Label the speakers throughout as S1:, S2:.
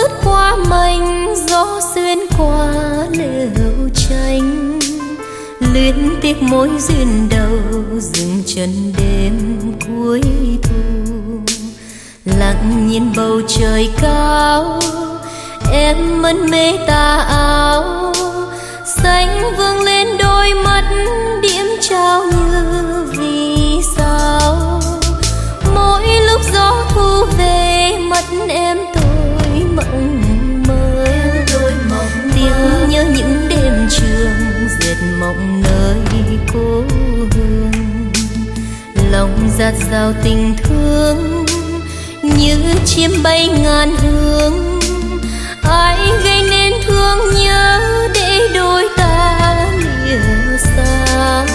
S1: lướt qua mảnh gió xuyên qua lều tranh, luyến tiếc mối duyên đầu dừng chân đêm cuối thu. Lặng nhìn bầu trời cao, em mân mê tà áo xanh vương lên đôi mắt điểm trao như vì sao. Mỗi lúc gió thu về mắt em tôi mộng mơ, tiếng nhớ những đêm trường dệt mộng nơi cố hương. Lòng dạt dào tình thương như chim bay ngàn hướng, ai gây nên thương nhớ để đôi ta lìa xa.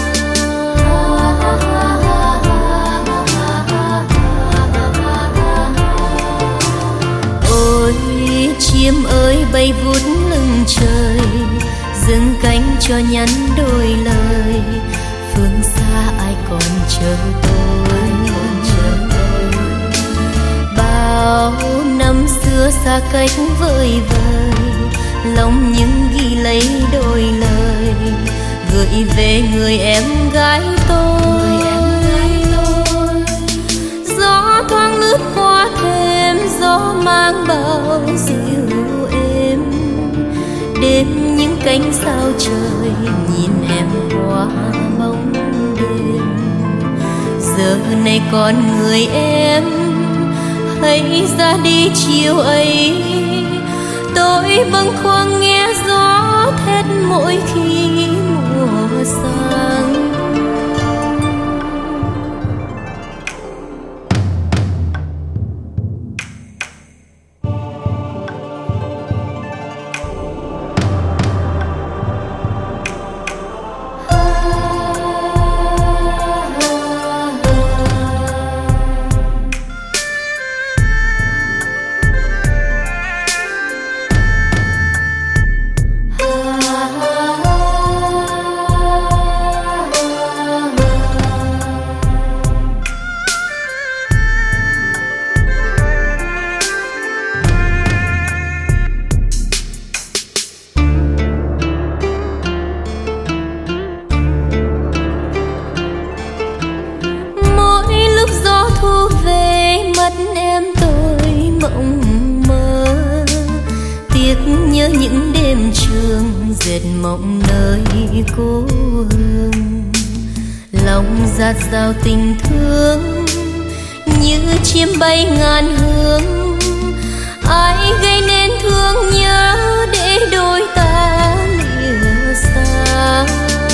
S1: Ôi chim ơi bay vút lưng trời, dừng cánh cho nhắn đôi lời. Phương xa ai còn chờ tôi, bao năm xưa xa cách vơi vời, lòng những ghi lấy đôi lời gửi về người em gái tôi. Gió thoáng lướt qua thêm gió mang bao dịu êm, đêm những cánh sao trời nhìn em qua bóng đêm. Giờ này còn người em hãy ra đi chiều ấy, tôi bâng khuâng nghe gió thét mỗi khi mùa sang. Nhớ những đêm trường dệt mộng nơi cố hương. Lòng dạt dào tình thương như chim bay ngàn hướng, ai gây nên thương nhớ để đôi ta lìa xa.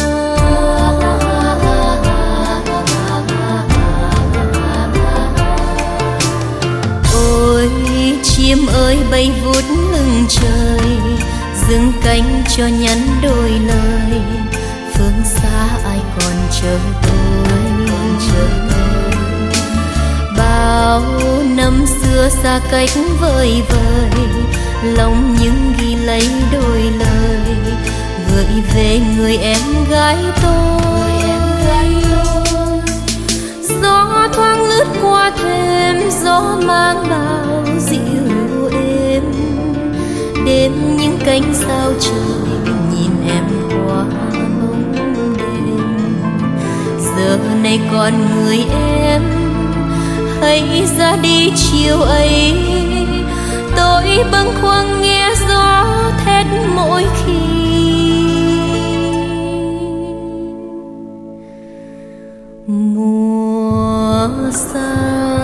S1: Ôi chim ơi bay vút lưng trời, dừng cánh cho nhắn đôi lời. Phương xa ai còn chờ tôi, bao năm xưa xa cách vơi vời, lòng những ghi lấy đôi lời gửi về người em gái tôi. Gió thoáng lướt qua thêm gió mang bao dịu êm, đêm những cánh sao trời nhìn em qua bóng đêm. Giờ này còn người em hãy ra đi chiều ấy, tôi bâng khuâng nghe gió thét mỗi khi mùa xa.